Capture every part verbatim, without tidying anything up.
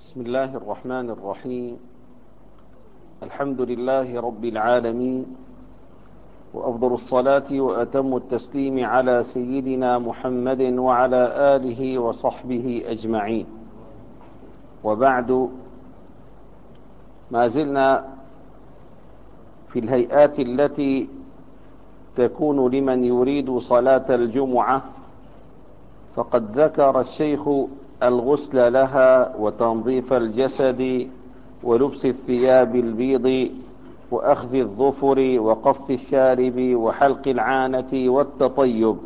بسم الله الرحمن الرحيم. الحمد لله رب العالمين، وأفضل الصلاة وأتم التسليم على سيدنا محمد وعلى آله وصحبه أجمعين. وبعد، ما زلنا في الهيئات التي تكون لمن يريد صلاة الجمعة، فقد ذكر الشيخ الغسل لها وتنظيف الجسد ولبس الثياب البيض وأخذ الظفر وقص الشارب وحلق العانة والتطيب.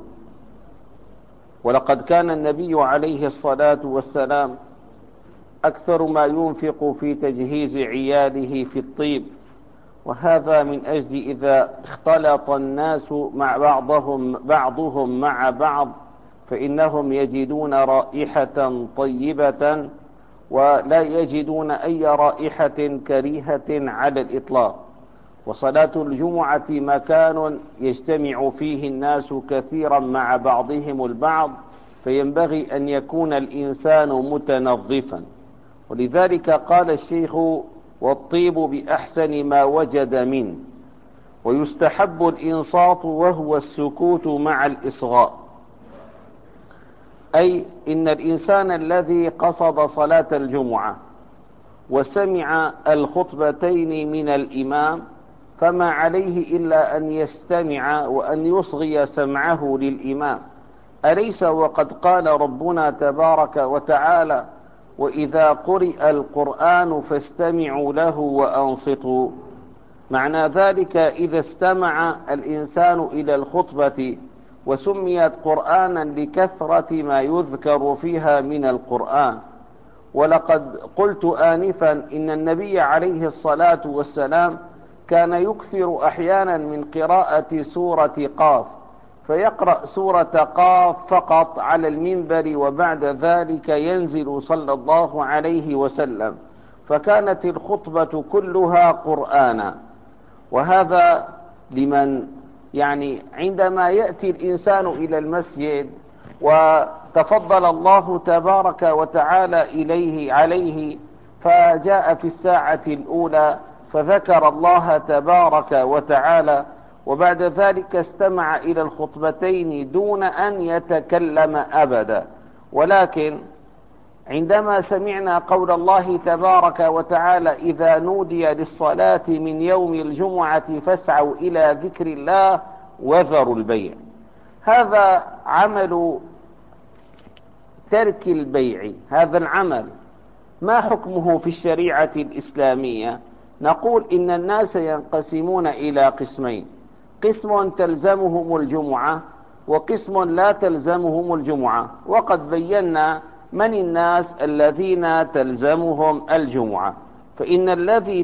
ولقد كان النبي عليه الصلاة والسلام أكثر ما ينفق في تجهيز عياله في الطيب، وهذا من أجل إذا اختلط الناس مع بعضهم بعضهم مع بعض فإنهم يجدون رائحة طيبة ولا يجدون أي رائحة كريهة على الإطلاق. وصلاة الجمعة مكان يجتمع فيه الناس كثيرا مع بعضهم البعض، فينبغي أن يكون الإنسان متنظفا. ولذلك قال الشيخ: والطيب بأحسن ما وجد منه، ويستحب الإنصات وهو السكوت مع الإصغاء. أي إن الإنسان الذي قصد صلاة الجمعة وسمع الخطبتين من الإمام فما عليه إلا أن يستمع وأن يصغي سمعه للإمام. أليس وقد قال ربنا تبارك وتعالى: وإذا قرئ القرآن فاستمعوا له وأنصتوا؟ معنى ذلك إذا استمع الإنسان إلى الخطبة وسميت قرآنا لكثرة ما يذكر فيها من القرآن. ولقد قلت آنفا إن النبي عليه الصلاة والسلام كان يكثر أحيانا من قراءة سورة قاف، فيقرأ سورة قاف فقط على المنبر، وبعد ذلك ينزل صلى الله عليه وسلم، فكانت الخطبة كلها قرآنا. وهذا لمن يعني عندما يأتي الإنسان إلى المسجد وتفضل الله تبارك وتعالى إليه عليه فجاء في الساعة الأولى فذكر الله تبارك وتعالى، وبعد ذلك استمع إلى الخطبتين دون أن يتكلم أبدا. ولكن عندما سمعنا قول الله تبارك وتعالى: إذا نودي للصلاة من يوم الجمعة فاسعوا إلى ذكر الله وذروا البيع، هذا عمل ترك البيع. هذا العمل ما حكمه في الشريعة الإسلامية؟ نقول إن الناس ينقسمون إلى قسمين: قسم تلزمهم الجمعة وقسم لا تلزمهم الجمعة. وقد بينا من الناس الذين تلزمهم الجمعة. فإن الذي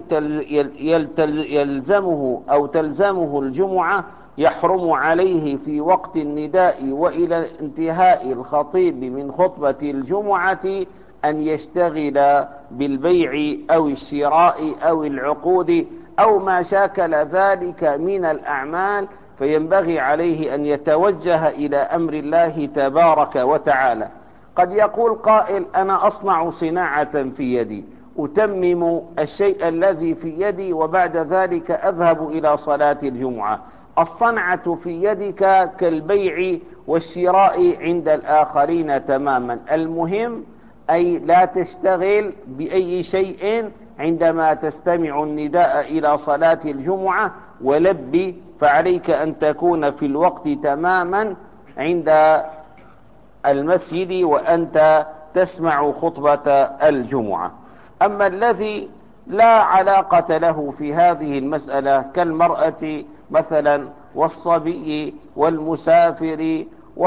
يلزمه أو تلزمه الجمعة يحرم عليه في وقت النداء وإلى انتهاء الخطيب من خطبة الجمعة أن يشتغل بالبيع أو الشراء أو العقود أو ما شاكل ذلك من الأعمال، فينبغي عليه أن يتوجه إلى أمر الله تبارك وتعالى. قد يقول قائل: أنا أصنع صناعة في يدي، أتمم الشيء الذي في يدي وبعد ذلك أذهب إلى صلاة الجمعة. الصنعة في يدك كالبيع والشراء عند الآخرين تماما. المهم أي لا تشتغل بأي شيء عندما تستمع النداء إلى صلاة الجمعة، ولبي فعليك أن تكون في الوقت تماما عند المسجد وأنت تسمع خطبة الجمعة. أما الذي لا علاقة له في هذه المسألة كالمرأة مثلا والصبي والمسافر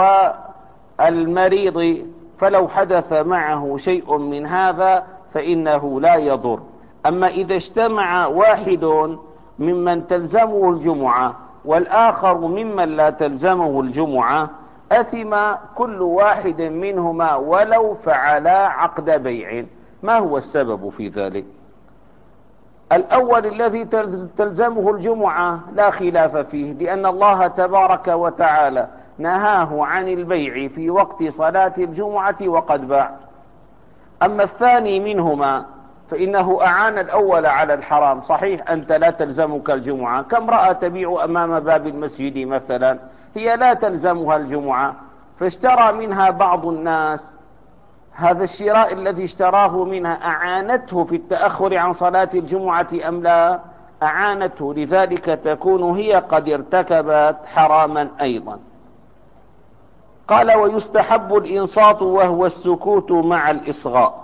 والمريض، فلو حدث معه شيء من هذا فإنه لا يضر. أما إذا اجتمع واحد ممن تلزمه الجمعة والآخر ممن لا تلزمه الجمعة، أثم كل واحد منهما ولو فعلا عقد بيع. ما هو السبب في ذلك؟ الأول الذي تلزمه الجمعة لا خلاف فيه، لأن الله تبارك وتعالى نهاه عن البيع في وقت صلاة الجمعة وقد باع. أما الثاني منهما فإنه أعان الأول على الحرام. صحيح أنت لا تلزمك الجمعة، كم امرأة تبيع أمام باب المسجد مثلا، هي لا تلزمها الجمعة، فاشترى منها بعض الناس، هذا الشراء الذي اشتراه منها أعانته في التأخر عن صلاة الجمعة أم لا؟ أعانته، لذلك تكون هي قد ارتكبت حراما أيضا. قال ويستحب الإنصات وهو السكوت مع الإصغاء.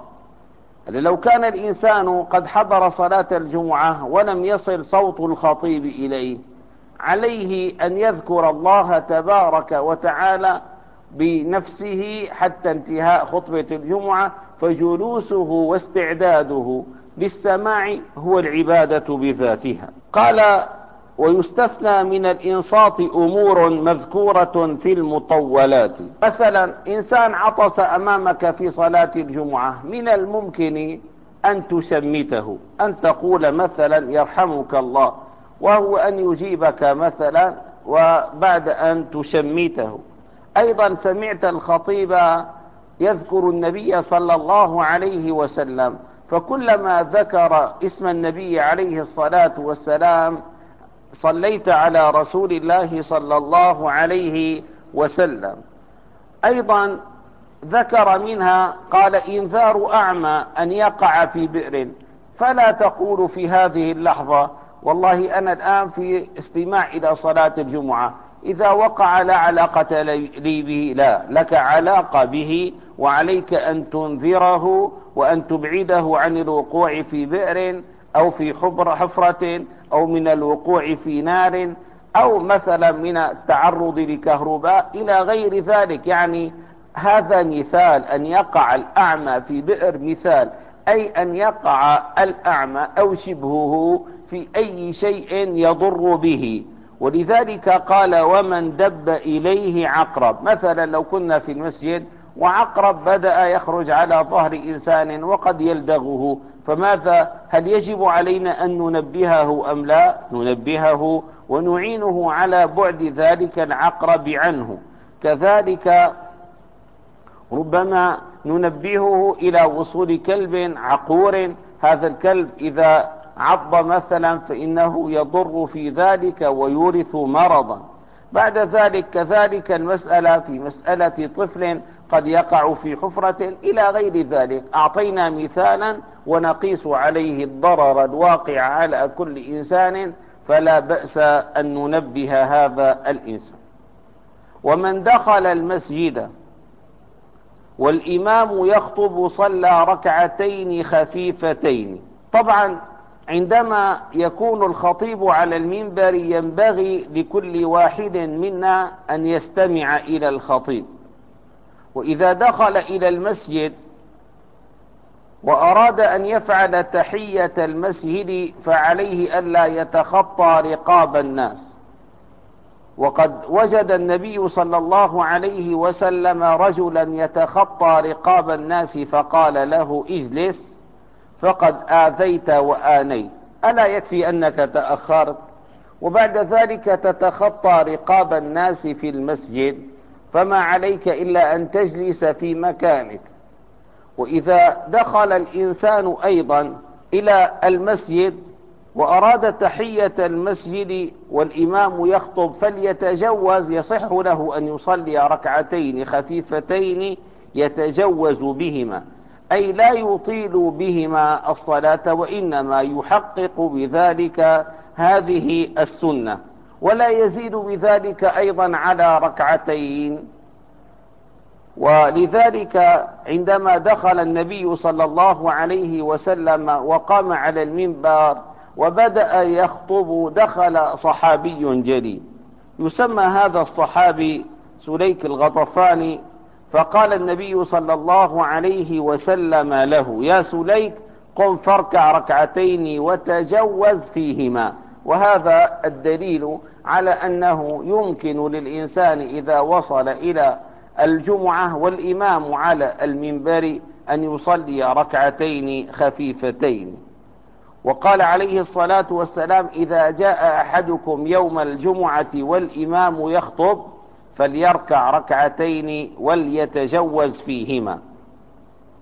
لو كان الإنسان قد حضر صلاة الجمعة ولم يصل صوت الخطيب إليه، عليه أن يذكر الله تبارك وتعالى بنفسه حتى انتهاء خطبة الجمعة، فجلوسه واستعداده للسماع هو العبادة بذاتها. قال ويستثنى من الإنصات أمور مذكورة في المطولات. مثلا إنسان عطس أمامك في صلاة الجمعة، من الممكن أن تشمته، أن تقول مثلا يرحمك الله، وهو أن يجيبك مثلا وبعد أن تشمته. أيضا سمعت الخطيب يذكر النبي صلى الله عليه وسلم، فكلما ذكر اسم النبي عليه الصلاة والسلام صليت على رسول الله صلى الله عليه وسلم. أيضا ذكر منها قال إنذار أعمى أن يقع في بئر، فلا تقول في هذه اللحظة والله أنا الآن في استماع إلى صلاة الجمعة، إذا وقع لا علاقة لي به، لا، لك علاقة به، وعليك أن تنذره وأن تبعده عن الوقوع في بئر أو في حفرة أو من الوقوع في نار أو مثلا من التعرض لكهرباء إلى غير ذلك. يعني هذا مثال، أن يقع الأعمى في بئر مثال، أي أن يقع الأعمى أو شبهه في أي شيء يضر به. ولذلك قال ومن دب إليه عقرب. مثلا لو كنا في المسجد وعقرب بدأ يخرج على ظهر إنسان وقد يلدغه، فماذا؟ هل يجب علينا أن ننبهه أم لا؟ ننبهه ونعينه على بعد ذلك العقرب عنه. كذلك ربما ننبهه إلى وصول كلب عقور، هذا الكلب إذا عض مثلا فإنه يضر في ذلك ويورث مرضا. بعد ذلك كذلك المسألة في مسألة طفل قد يقع في حفرة إلى غير ذلك. أعطينا مثالا ونقيس عليه الضرر الواقع على كل إنسان، فلا بأس أن ننبه هذا الإنسان. ومن دخل المسجد والإمام يخطب صلى ركعتين خفيفتين. طبعا عندما يكون الخطيب على المنبر ينبغي لكل واحد منا أن يستمع إلى الخطيب، وإذا دخل إلى المسجد وأراد أن يفعل تحية المسجد فعليه ألا يتخطى رقاب الناس. وقد وجد النبي صلى الله عليه وسلم رجلا يتخطى رقاب الناس فقال له اجلس فقد آذيت وآنيت، ألا يكفي أنك تأخرت وبعد ذلك تتخطى رقاب الناس في المسجد؟ فما عليك إلا أن تجلس في مكانك. وإذا دخل الإنسان أيضا إلى المسجد وأراد تحية المسجد والإمام يخطب فليتجوز، يصح له أن يصلي ركعتين خفيفتين يتجوز بهما، أي لا يطيل بهما الصلاة، وإنما يحقق بذلك هذه السنة، ولا يزيد بذلك أيضا على ركعتين. ولذلك عندما دخل النبي صلى الله عليه وسلم وقام على المنبر وبدأ يخطب دخل صحابي جليل يسمى هذا الصحابي سليك الغطفاني، فقال النبي صلى الله عليه وسلم له يا سليك قم فاركع ركعتين وتجوز فيهما. وهذا الدليل على أنه يمكن للإنسان إذا وصل إلى الجمعة والإمام على المنبر أن يصلي ركعتين خفيفتين. وقال عليه الصلاة والسلام إذا جاء أحدكم يوم الجمعة والإمام يخطب فليركع ركعتين وليتجوز فيهما.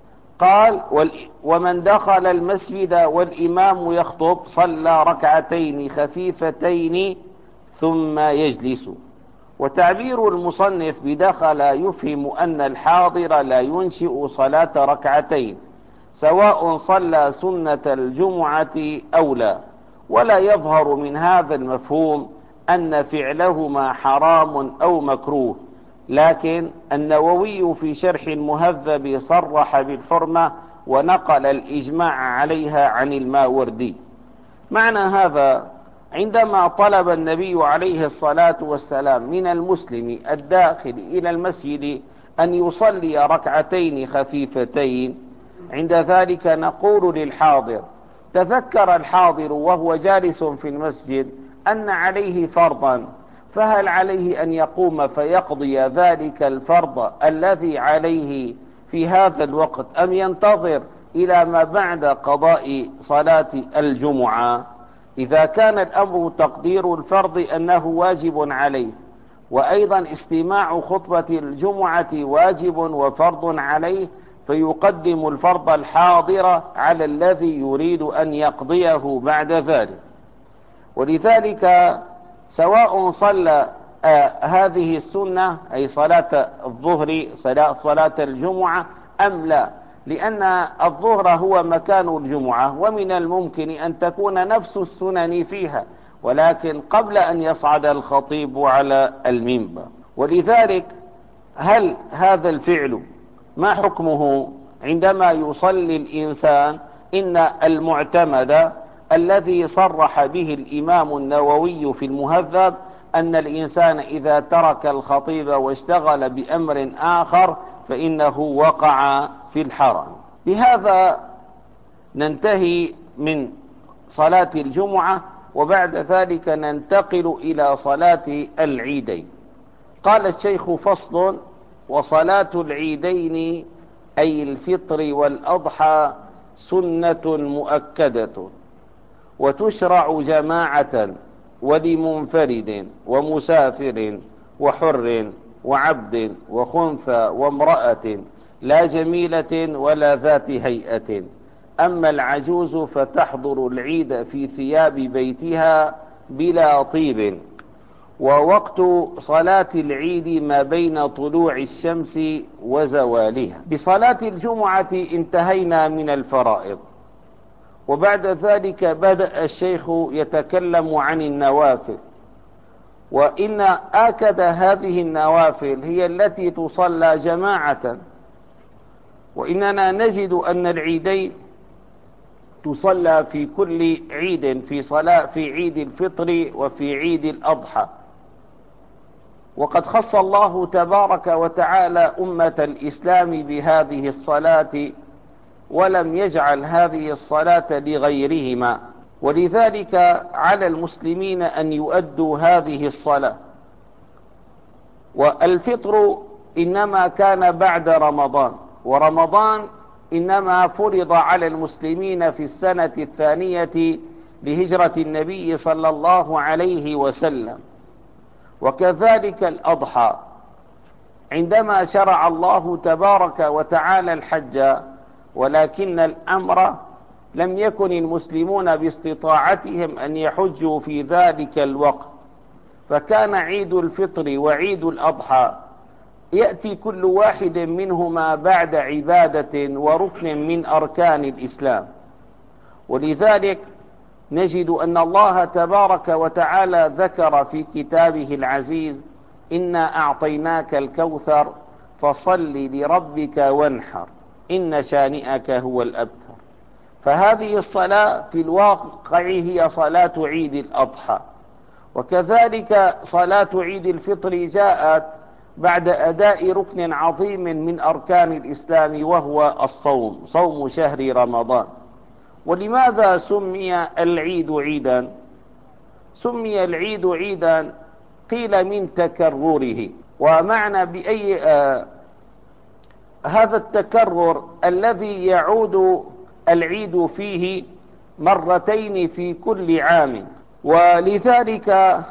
قال: ومن دخل المسجد والإمام يخطب صلى ركعتين خفيفتين ثم يجلس. وتعبير المصنف بدخل يفهم أن الحاضر لا ينشئ صلاة ركعتين سواء صلى سنة الجمعة أو لا، ولا يظهر من هذا المفهوم أن فعلهما حرام أو مكروه، لكن النووي في شرح المهذب صرح بالحرمة ونقل الإجماع عليها عن الماوردي. معنى هذا: عندما طلب النبي عليه الصلاة والسلام من المسلم الداخل إلى المسجد أن يصلي ركعتين خفيفتين، عند ذلك نقول للحاضر: تذكر الحاضر وهو جالس في المسجد أن عليه فرضا، فهل عليه أن يقوم فيقضي ذلك الفرض الذي عليه في هذا الوقت، أم ينتظر إلى ما بعد قضاء صلاة الجمعة؟ إذا كان الأمر تقدير الفرض أنه واجب عليه، وأيضا استماع خطبة الجمعة واجب وفرض عليه، فيقدم الفرض الحاضر على الذي يريد أن يقضيه بعد ذلك. ولذلك سواء صلى آه هذه السنة أي صلاة الظهر صلاة, صلاة الجمعة أم لا، لأن الظهر هو مكان الجمعة، ومن الممكن أن تكون نفس السنن فيها، ولكن قبل أن يصعد الخطيب على المنبر. ولذلك هل هذا الفعل ما حكمه عندما يصلي الإنسان؟ إن المعتمد الذي صرح به الإمام النووي في المهذب أن الإنسان إذا ترك الخطيب واشتغل بأمر آخر فإنه وقع في الحرام. بهذا ننتهي من صلاة الجمعة، وبعد ذلك ننتقل إلى صلاة العيدين. قال الشيخ: فصل: وصلاة العيدين أي الفطر والأضحى سنة مؤكدة، وتشرع جماعة ولمنفرد ومسافر وحر وعبد وخنثى وامرأة، لا جميلة ولا ذات هيئة. أما العجوز فتحضر العيد في ثياب بيتها بلا طيب. ووقت صلاة العيد ما بين طلوع الشمس وزوالها. بصلاة الجمعة انتهينا من الفرائض، وبعد ذلك بدأ الشيخ يتكلم عن النوافل. وإن آكد هذه النوافل هي التي تصلى جماعة، وإننا نجد أن العيدين تصلى في كل عيد، في صلاة في عيد الفطر وفي عيد الأضحى. وقد خص الله تبارك وتعالى أمة الإسلام بهذه الصلاة، ولم يجعل هذه الصلاة لغيرهما، ولذلك على المسلمين أن يؤدوا هذه الصلاة. والفطر إنما كان بعد رمضان، ورمضان إنما فرض على المسلمين في السنة الثانية لهجرة النبي صلى الله عليه وسلم. وكذلك الأضحى، عندما شرع الله تبارك وتعالى الحج، ولكن الأمر لم يكن المسلمون باستطاعتهم أن يحجوا في ذلك الوقت، فكان عيد الفطر وعيد الأضحى يأتي كل واحد منهما بعد عبادة وركن من أركان الإسلام. ولذلك نجد أن الله تبارك وتعالى ذكر في كتابه العزيز: إنا أعطيناك الكوثر فصل لربك وانحر إن شانئك هو الأبتر. فهذه الصلاة في الواقع هي صلاة عيد الأضحى. وكذلك صلاة عيد الفطر جاءت بعد أداء ركن عظيم من أركان الإسلام، وهو الصوم، صوم شهر رمضان. ولماذا سمي العيد عيدا؟ سمي العيد عيدا قيل من تكرره. ومعنى بأي آه هذا التكرر الذي يعود العيد فيه مرتين في كل عام. ولذلك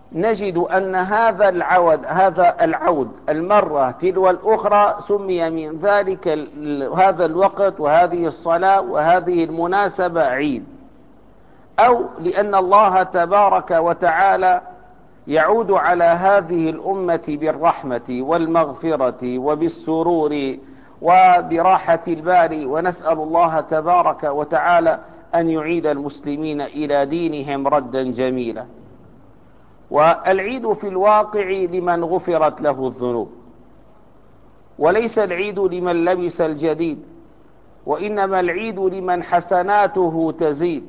نجد أن هذا العود هذا العود المرة تلو الأخرى سمي من ذلك هذا الوقت وهذه الصلاة وهذه المناسبة عيد، أو لأن الله تبارك وتعالى يعود على هذه الأمة بالرحمة والمغفرة وبالسرور وبراحة البال، ونسأل الله تبارك وتعالى أن يعيد المسلمين إلى دينهم ردا جميلا. والعيد في الواقع لمن غفرت له الذنوب، وليس العيد لمن لبس الجديد، وإنما العيد لمن حسناته تزيد.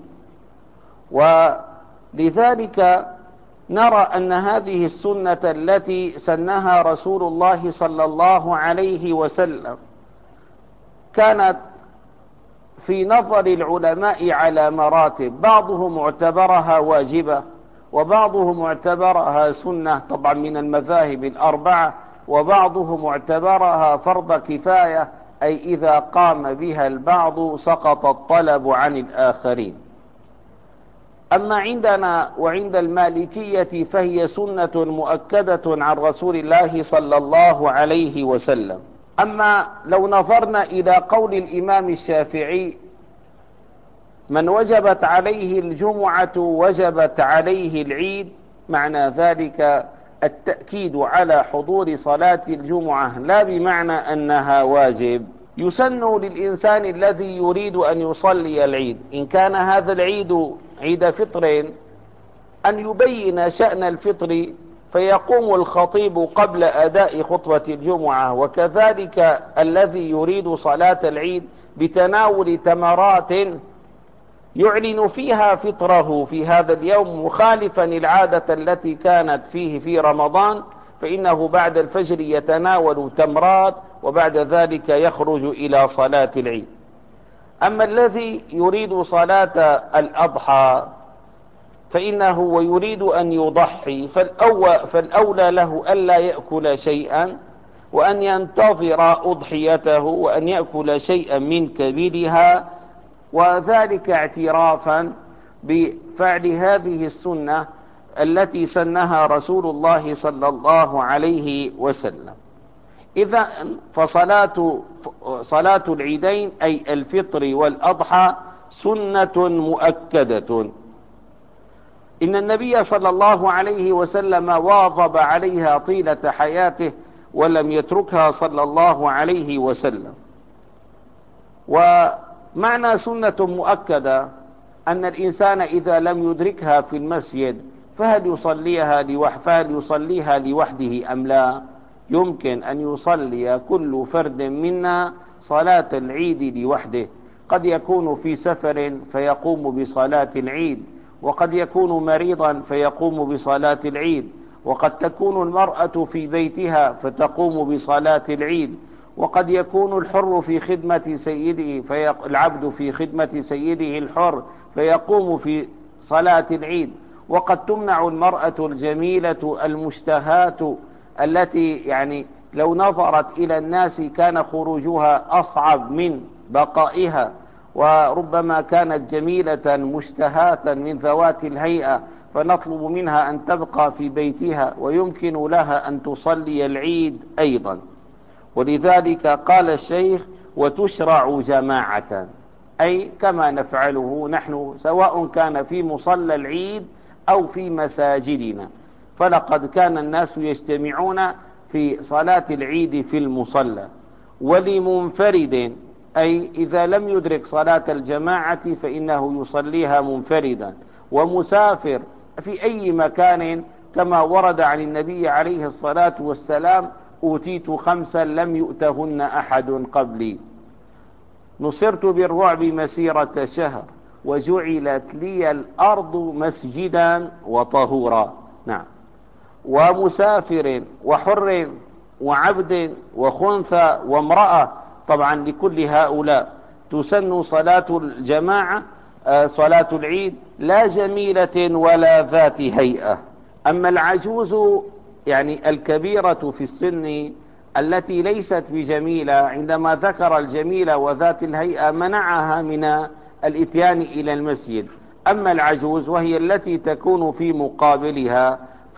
ولذلك نرى أن هذه السنة التي سنها رسول الله صلى الله عليه وسلم كانت في نظر العلماء على مراتب، بعضهم اعتبرها واجبة، وبعضهم اعتبرها سنة طبعا من المذاهب الأربعة، وبعضهم اعتبرها فرض كفاية، أي إذا قام بها البعض سقط الطلب عن الآخرين. أما عندنا وعند المالكية فهي سنة مؤكدة عن رسول الله صلى الله عليه وسلم. أما لو نظرنا إلى قول الإمام الشافعي: من وجبت عليه الجمعة وجبت عليه العيد، معنى ذلك التأكيد على حضور صلاة الجمعة، لا بمعنى أنها واجب. يسن للإنسان الذي يريد أن يصلي العيد، إن كان هذا العيد عيد فطر، أن يبين شأن الفطر، فيقوم الخطيب قبل أداء خطبة الجمعة، وكذلك الذي يريد صلاة العيد بتناول تمرات يعلن فيها فطره في هذا اليوم، مخالفا العادة التي كانت فيه في رمضان، فإنه بعد الفجر يتناول تمرات وبعد ذلك يخرج إلى صلاة العيد. أما الذي يريد صلاة الأضحى فإنه ويريد أن يضحي، فالأولى له ألا يأكل شيئا، وأن ينتظر أضحيته وأن يأكل شيئا من كبدها، وذلك اعترافا بفعل هذه السنة التي سنها رسول الله صلى الله عليه وسلم. إذا فصلاة صلاة العيدين أي الفطر والأضحى سنة مؤكدة، إن النبي صلى الله عليه وسلم واظب عليها طيلة حياته ولم يتركها صلى الله عليه وسلم. ومعنى سنة مؤكدة أن الإنسان إذا لم يدركها في المسجد فهل يصليها لوحده فهل يصليها لوحده أم لا؟ يمكن أن يصلي كل فرد منا صلاة العيد لوحده، قد يكون في سفر فيقوم بصلاة العيد، وقد يكون مريضا فيقوم بصلاة العيد، وقد تكون المرأة في بيتها فتقوم بصلاة العيد، وقد يكون الحر في خدمة سيده فيق... العبد في خدمة سيده الحر فيقوم في صلاة العيد، وقد تمنع المرأة الجميلة المشتهاة التي يعني لو نظرت إلى الناس كان خروجها أصعب من بقائها، وربما كانت جميلة مشتهاة من ذوات الهيئة فنطلب منها أن تبقى في بيتها، ويمكن لها أن تصلي العيد أيضا. ولذلك قال الشيخ: وتشرع جماعة، أي كما نفعله نحن سواء كان في مصلى العيد أو في مساجدنا، فلقد كان الناس يجتمعون في صلاة العيد في المصلى. ولمنفرد، أي إذا لم يدرك صلاة الجماعة فإنه يصليها منفردا. ومسافر في أي مكان، كما ورد عن النبي عليه الصلاة والسلام: أوتيت خمسا لم يؤتهن أحد قبلي، نصرت بالرعب مسيرة شهر، وجعلت لي الأرض مسجدا وطهورا. نعم. ومسافر وحر وعبد وخنثى وامرأة، طبعا لكل هؤلاء تسن صلاة الجماعة صلاة العيد، لا جميلة ولا ذات هيئة. أما العجوز يعني الكبيرة في السن التي ليست بجميلة، عندما ذكر الجميلة وذات الهيئة منعها من الاتيان إلى المسجد. أما العجوز وهي التي تكون في مقابلها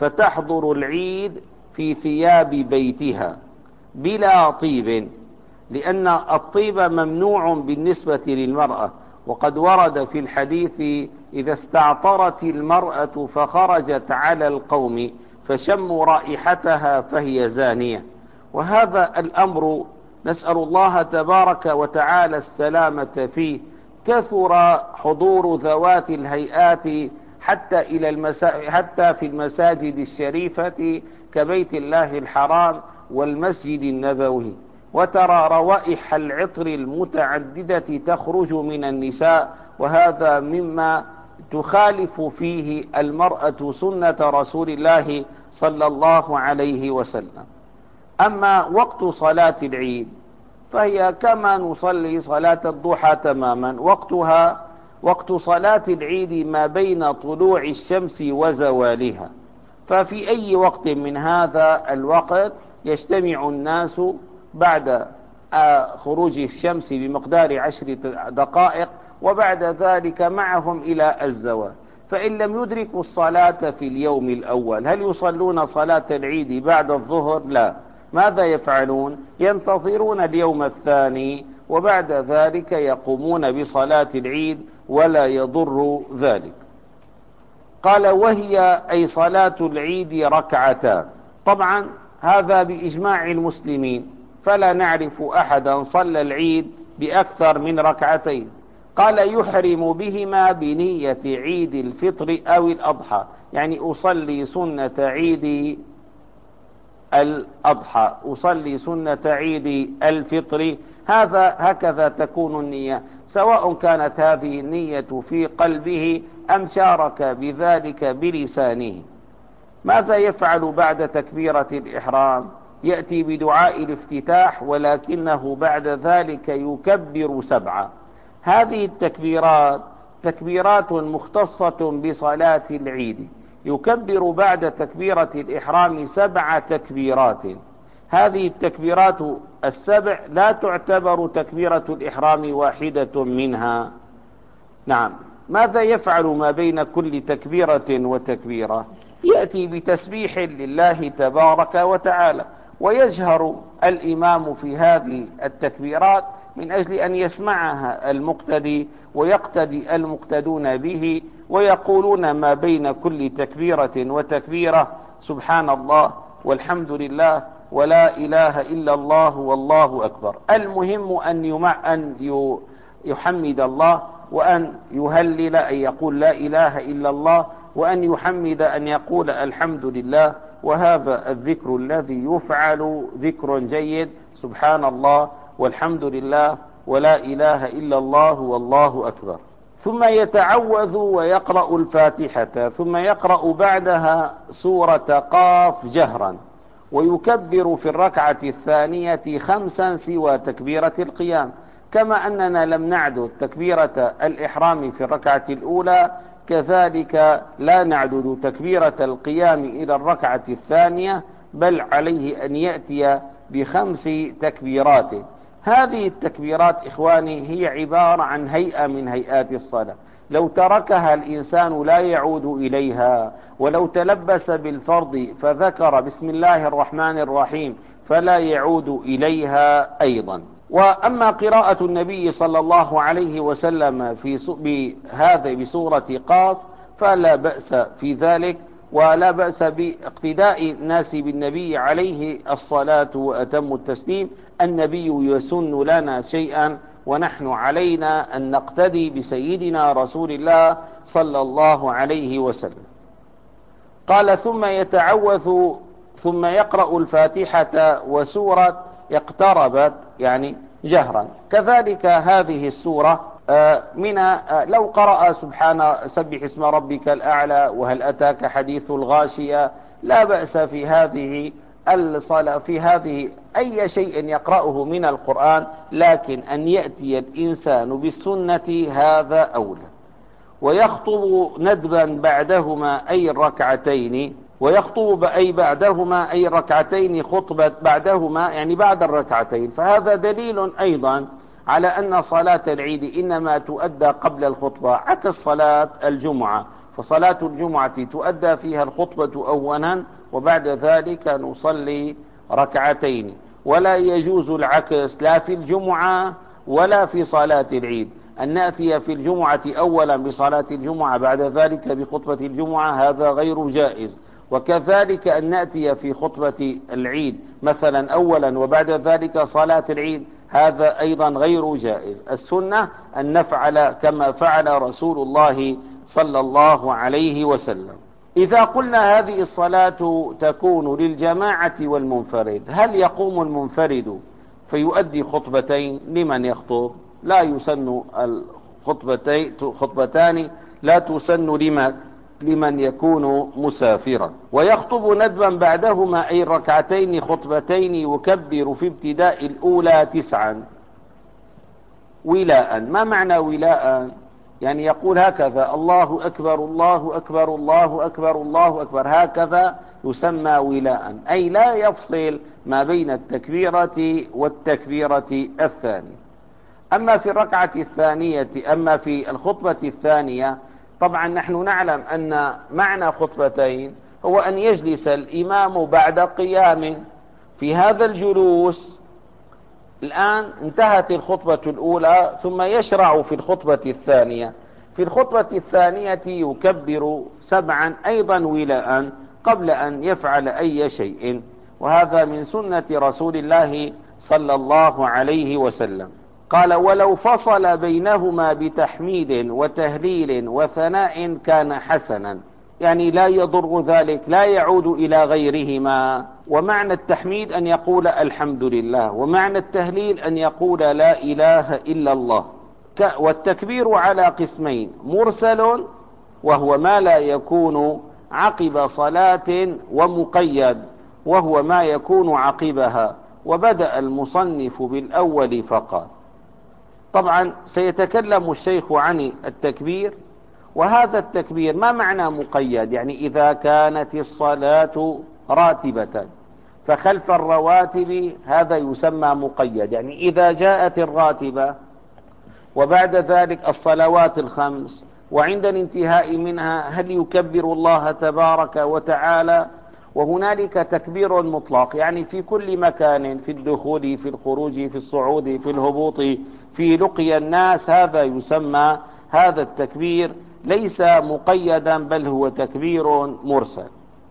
فتحضر العيد في ثياب بيتها بلا طيب، لأن الطيب ممنوع بالنسبة للمرأة، وقد ورد في الحديث: إذا استعطرت المرأة فخرجت على القوم فشموا رائحتها فهي زانية. وهذا الأمر نسأل الله تبارك وتعالى السلامة فيه. كثر حضور ذوات الهيئات حتى إلى المسا... حتى في المساجد الشريفة كبيت الله الحرام والمسجد النبوي، وترى روائح العطر المتعددة تخرج من النساء، وهذا مما تخالف فيه المرأة سنة رسول الله صلى الله عليه وسلم. أما وقت صلاة العيد فهي كما نصلي صلاة الضحى تماما. وقتها وقت صلاة العيد ما بين طلوع الشمس وزوالها، ففي أي وقت من هذا الوقت يجتمع الناس بعد خروج الشمس بمقدار عشر دقائق، وبعد ذلك معهم إلى الزوال. فإن لم يدركوا الصلاة في اليوم الأول، هل يصلون صلاة العيد بعد الظهر؟ لا. ماذا يفعلون؟ ينتظرون اليوم الثاني، وبعد ذلك يقومون بصلاة العيد ولا يضر ذلك. قال: وهي أي صلاة العيد ركعتان. طبعا هذا بإجماع المسلمين، فلا نعرف أحدا صلى العيد بأكثر من ركعتين. قال: يحرم بهما بنية عيد الفطر أو الأضحى، يعني أصلي سنة عيد الأضحى، أصلي سنة عيد الفطر، هذا هكذا تكون النية، سواء كانت هذه النية في قلبه أم شارك بذلك بلسانه. ماذا يفعل بعد تكبيرة الإحرام؟ يأتي بدعاء الافتتاح، ولكنه بعد ذلك يكبر سبعة. هذه التكبيرات تكبيرات مختصة بصلاة العيد، يكبر بعد تكبيرة الإحرام سبع تكبيرات. هذه التكبيرات السبع لا تعتبر تكبيرة الإحرام واحدة منها. نعم. ماذا يفعل ما بين كل تكبيرة وتكبيرة؟ يأتي بتسبيح لله تبارك وتعالى، ويجهر الإمام في هذه التكبيرات من أجل أن يسمعها المقتدي ويقتدي المقتدون به، ويقولون ما بين كل تكبيرة وتكبيرة: سبحان الله والحمد لله ولا إله إلا الله والله أكبر. المهم أن يمع أن يحمد الله، وأن يهلل أن يقول لا إله إلا الله، وأن يحمد أن يقول الحمد لله. وهذا الذكر الذي يفعل ذكر جيد: سبحان الله والحمد لله ولا إله إلا الله والله أكبر. ثم يتعوذ ويقرأ الفاتحة، ثم يقرأ بعدها سورة قاف جهرا، ويكبر في الركعة الثانية خمسا سوى تكبيرة القيام، كما أننا لم نعدد تكبيرة الإحرام في الركعة الأولى، كذلك لا نعدد تكبيرة القيام إلى الركعة الثانية، بل عليه أن يأتي بخمس تكبيرات. هذه التكبيرات إخواني هي عبارة عن هيئة من هيئات الصلاة، لو تركها الإنسان لا يعود إليها، ولو تلبس بالفرض فذكر بسم الله الرحمن الرحيم فلا يعود إليها أيضا. وأما قراءة النبي صلى الله عليه وسلم في بهذا بسورة قاف فلا بأس في ذلك، ولا بأس باقتداء الناس بالنبي عليه الصلاة وأتم التسليم. النبي يسن لنا شيئا، ونحن علينا أن نقتدي بسيدنا رسول الله صلى الله عليه وسلم. قال: ثم يتعوذ ثم يقرأ الفاتحة وسورة اقتربت، يعني جهرا. كذلك هذه السورة من لو قرأ سبحان سبح اسم ربك الأعلى وهل أتاك حديث الغاشية لا بأس في هذه الصلاة، في هذه أي شيء يقرأه من القرآن، لكن أن يأتي الإنسان بالسنة هذا أولى. ويخطب ندبا بعدهما أي الركعتين، ويخطب أي بعدهما أي ركعتين خطبة بعدهما، يعني بعد الركعتين. فهذا دليل أيضا على أن صلاة العيد إنما تؤدى قبل الخطبة، عكس صلاة الجمعة، فصلاة الجمعة تؤدى فيها الخطبة أولا وبعد ذلك نصلي ركعتين، ولا يجوز العكس لا في الجمعة ولا في صلاة العيد، أن نأتي في الجمعة أولا بصلاة الجمعة بعد ذلك بخطبة الجمعة، هذا غير جائز. وكذلك أن نأتي في خطبة العيد مثلا أولا وبعد ذلك صلاة العيد، هذا أيضا غير جائز. السنة أن نفعل كما فعل رسول الله صلى الله عليه وسلم. إذا قلنا هذه الصلاة تكون للجماعة والمنفرد، هل يقوم المنفرد فيؤدي خطبتين لمن يخطب؟ لا يسن الخطبتين خطبتان لا تسن لمن لمن يكون مسافرا، ويخطب ندبا بعدهما أي ركعتين خطبتين، يكبر في ابتداء الأولى تسعا ولاء. ما معنى ولاء؟ يعني يقول هكذا: الله أكبر الله أكبر الله أكبر الله أكبر، هكذا يسمى ولاء، أي لا يفصل ما بين التكبيرة والتكبيرة الثانية. أما في الركعة الثانية أما في الخطبة الثانية، طبعا نحن نعلم أن معنى خطبتين هو أن يجلس الإمام بعد قيام. في هذا الجلوس الآن انتهت الخطبة الأولى ثم يشرع في الخطبة الثانية. في الخطبة الثانية يكبر سبعا أيضا ولاء قبل أن يفعل أي شيء، وهذا من سنة رسول الله صلى الله عليه وسلم. قال: ولو فصل بينهما بتحميد وتهليل وثناء كان حسنا، يعني لا يضر ذلك، لا يعود إلى غيرهما. ومعنى التحميد أن يقول الحمد لله، ومعنى التهليل أن يقول لا إله إلا الله. والتكبير على قسمين: مرسل وهو ما لا يكون عقب صلاة، ومقيد وهو ما يكون عقبها. وبدأ المصنف بالأول فقال. طبعا سيتكلم الشيخ عن التكبير، وهذا التكبير ما معنى مقيد؟ يعني إذا كانت الصلاة راتبة فخلف الرواتب هذا يسمى مقيد، يعني إذا جاءت الراتبة وبعد ذلك الصلوات الخمس وعند الانتهاء منها هل يكبر الله تبارك وتعالى؟ وهنالك تكبير مطلق، يعني في كل مكان، في الدخول في الخروج في الصعود في الهبوط في لقي الناس، هذا يسمى هذا التكبير ليس مقيدا بل هو تكبير مرسل.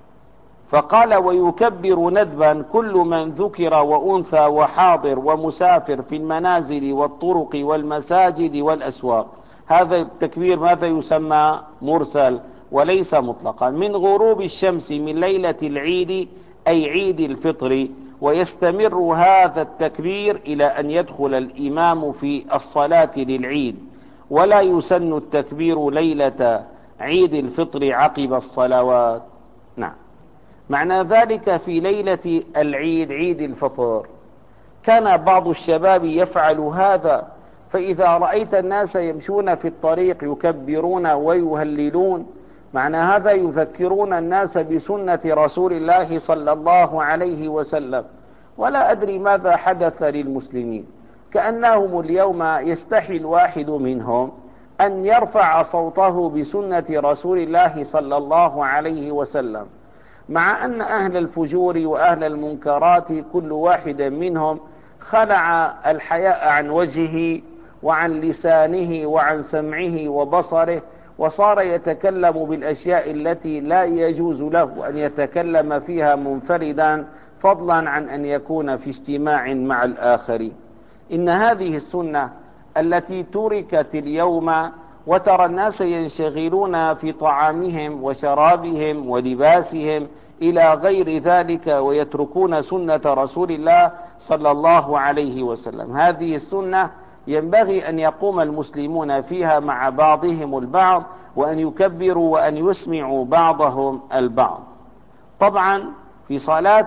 فقال: ويكبر ندبا كل من ذكر وأنثى وحاضر ومسافر في المنازل والطرق والمساجد والأسواق. هذا التكبير ماذا يسمى؟ مرسل وليس مطلقا. من غروب الشمس من ليلة العيد أي عيد الفطر، ويستمر هذا التكبير إلى أن يدخل الإمام في الصلاة للعيد، ولا يسن التكبير ليلة عيد الفطر عقب الصلوات. نعم، معنى ذلك في ليلة العيد عيد الفطر كان بعض الشباب يفعل هذا، فإذا رأيت الناس يمشون في الطريق يكبرون ويهللون، معنى هذا يذكرون الناس بسنة رسول الله صلى الله عليه وسلم. ولا أدري ماذا حدث للمسلمين، كأنهم اليوم يستحي الواحد منهم أن يرفع صوته بسنة رسول الله صلى الله عليه وسلم، مع أن أهل الفجور وأهل المنكرات كل واحد منهم خلع الحياء عن وجهه وعن لسانه وعن سمعه وبصره، وصار يتكلم بالأشياء التي لا يجوز له أن يتكلم فيها منفردا، فضلا عن أن يكون في اجتماع مع الآخرين. إن هذه السنة التي تركت اليوم، وترى الناس ينشغلون في طعامهم وشرابهم ولباسهم إلى غير ذلك، ويتركون سنة رسول الله صلى الله عليه وسلم. هذه السنة ينبغي أن يقوم المسلمون فيها مع بعضهم البعض، وأن يكبروا وأن يسمعوا بعضهم البعض. طبعا في صلاة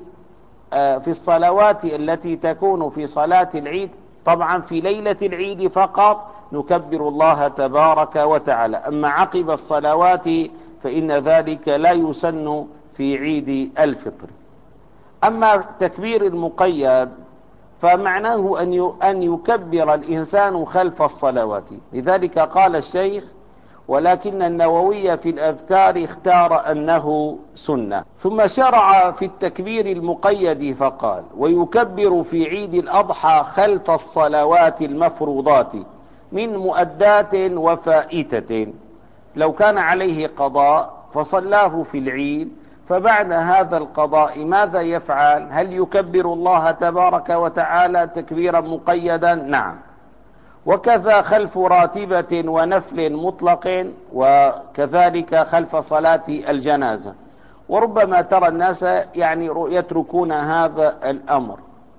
في الصلوات التي تكون في صلاة العيد، طبعا في ليلة العيد فقط نكبر الله تبارك وتعالى، أما عقب الصلوات فإن ذلك لا يسن في عيد الفطر. أما تكبير المقيد فمعناه أن أن يكبر الإنسان خلف الصلوات. لذلك قال الشيخ: ولكن النووي في الأذكار اختار أنه سنة. ثم شرع في التكبير المقيد فقال: ويكبر في عيد الأضحى خلف الصلوات المفروضات من مؤدات وفائتة. لو كان عليه قضاء فصلاه في العيد، فبعد هذا القضاء ماذا يفعل؟ هل يكبر الله تبارك وتعالى تكبيرا مقيدا؟ نعم. وكذا خلف راتبة ونفل مطلق، وكذلك خلف صلاة الجنازة. وربما ترى الناس يعني يتركون هذا الأمر.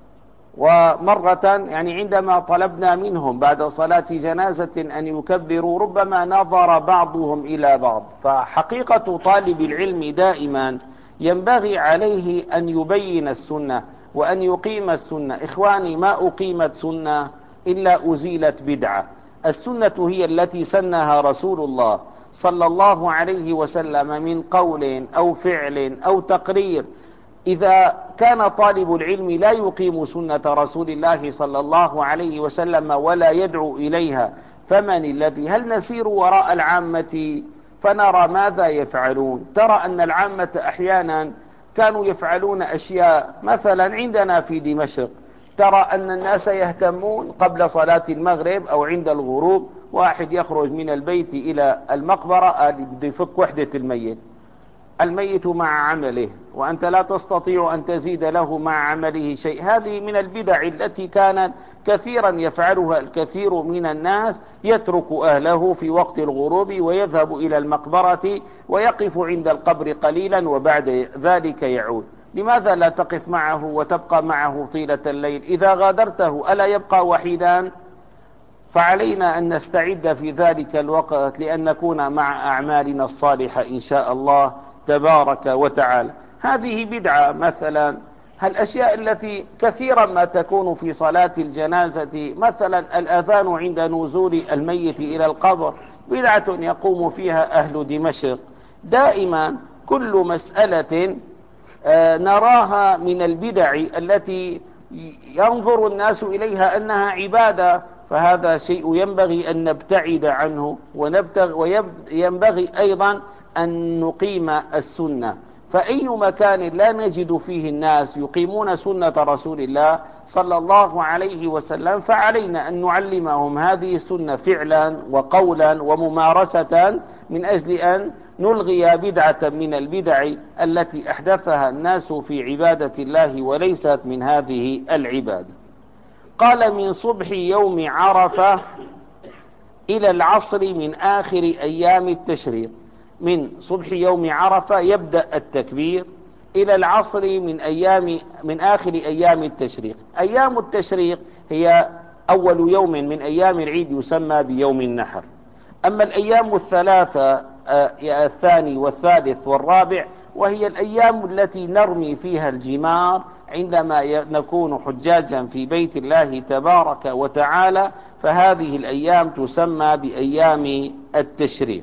ومرة يعني عندما طلبنا منهم بعد صلاة جنازة أن يكبروا، ربما نظر بعضهم إلى بعض. فحقيقة طالب العلم دائما ينبغي عليه أن يبين السنة وأن يقيم السنة. إخواني، ما أقيمت سنة إلا أزيلت بدعة. السنة هي التي سنها رسول الله صلى الله عليه وسلم من قول أو فعل أو تقرير. إذا كان طالب العلم لا يقيم سنة رسول الله صلى الله عليه وسلم ولا يدعو إليها، فمن الذي؟ هل نسير وراء العامة فنرى ماذا يفعلون؟ ترى أن العامة أحيانا كانوا يفعلون أشياء، مثلا عندنا في دمشق ترى أن الناس يهتمون قبل صلاة المغرب أو عند الغروب، واحد يخرج من البيت إلى المقبرة بده يفك وحدة الميت، الميت مع عمله، وأنت لا تستطيع أن تزيد له مع عمله شيء. هذه من البدع التي كانت كثيرا يفعلها الكثير من الناس، يترك أهله في وقت الغروب ويذهب إلى المقبرة ويقف عند القبر قليلا وبعد ذلك يعود. لماذا لا تقف معه وتبقى معه طيلة الليل؟ إذا غادرته ألا يبقى وحيدا؟ فعلينا أن نستعد في ذلك الوقت لأن نكون مع أعمالنا الصالحة إن شاء الله تبارك وتعالى. هذه بدعة مثلا. الأشياء التي كثيرا ما تكون في صلاة الجنازة، مثلا الأذان عند نزول الميت إلى القبر، بدعة يقوم فيها أهل دمشق. دائما كل مسألة نراها من البدع التي ينظر الناس إليها أنها عبادة، فهذا شيء ينبغي أن نبتعد عنه، وينبغي أيضا أن نقيم السنة. فأي مكان لا نجد فيه الناس يقيمون سنة رسول الله صلى الله عليه وسلم، فعلينا أن نعلمهم هذه السنة فعلا وقولا وممارسة، من أجل أن نلغي بدعة من البدع التي أحدثها الناس في عبادة الله وليست من هذه العبادة. قال: من صبح يوم عرفة إلى العصر من آخر أيام التشريق. من صبح يوم عرفة يبدأ التكبير إلى العصر من أيام من آخر أيام التشريق. أيام التشريق هي أول يوم من أيام العيد يسمى بيوم النحر. أما الأيام الثلاثة الثاني والثالث والرابع، وهي الأيام التي نرمي فيها الجمار عندما نكون حجاجا في بيت الله تبارك وتعالى، فهذه الأيام تسمى بأيام التشريق.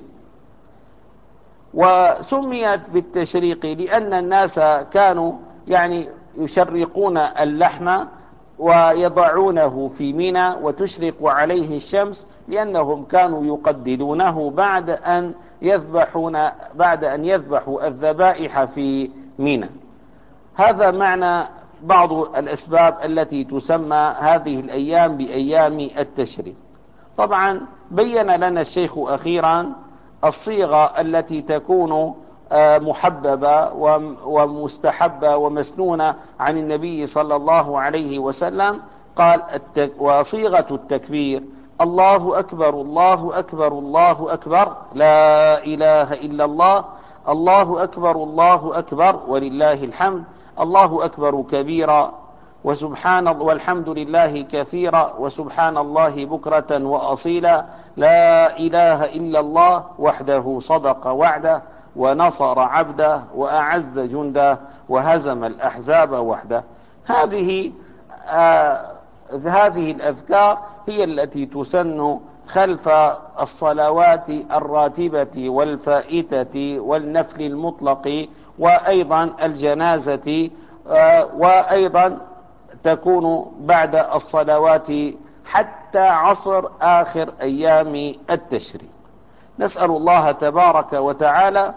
وسميت بالتشريق لأن الناس كانوا يعني يشرقون اللحم ويضعونه في منى وتشرق عليه الشمس، لأنهم كانوا يقددونه بعد أن يذبحون بعد أن يذبحوا الذبائح في منى. هذا معنى بعض الأسباب التي تسمى هذه الأيام بأيام التشريق. طبعا بين لنا الشيخ أخيرا الصيغة التي تكون محببة ومستحبة ومسنونة عن النبي صلى الله عليه وسلم. قال: وصيغة التكبير: الله أكبر الله أكبر الله أكبر، لا إله إلا الله، الله أكبر الله أكبر ولله الحمد، الله أكبر كبيرا، وسبحان الله والحمد لله كثيرا، وسبحان الله بكرة وأصيلا، لا إله إلا الله وحده صدق وعده ونصر عبده وأعز جنده وهزم الأحزاب وحده. هذه آه هذه الأذكار هي التي تسن خلف الصلوات الراتبة والفائتة والنفل المطلق وأيضا الجنازة، آه وأيضا تكون بعد الصلوات حتى عصر آخر أيام التشريق. نسأل الله تبارك وتعالى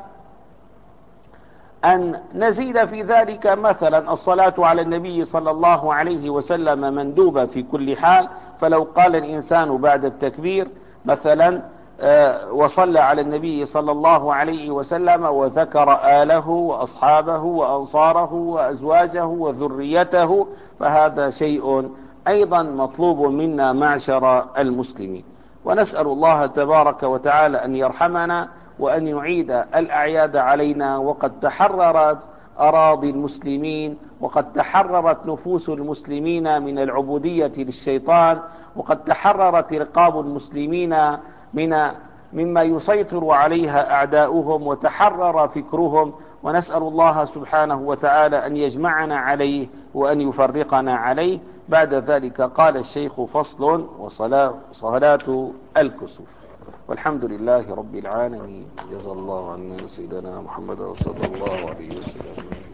أن نزيد في ذلك. مثلا الصلاة على النبي صلى الله عليه وسلم مندوبة في كل حال، فلو قال الإنسان بعد التكبير مثلا آه وصلى على النبي صلى الله عليه وسلم وذكر آله وأصحابه وأنصاره وأزواجه وذريته، فهذا شيء أيضا مطلوب منا معشر المسلمين. ونسأل الله تبارك وتعالى أن يرحمنا وأن يعيد الأعياد علينا، وقد تحررت أراضي المسلمين، وقد تحررت نفوس المسلمين من العبودية للشيطان، وقد تحررت رقاب المسلمين من مما يسيطر عليها أعداؤهم، وتحرر فكرهم. ونسأل الله سبحانه وتعالى أن يجمعنا عليه وأن يفرقنا عليه. بعد ذلك قال الشيخ: فصل وصلاة صلاة الكسوف. والحمد لله رب العالمين. جزا الله عنا سيدنا محمد صلى الله عليه وسلم.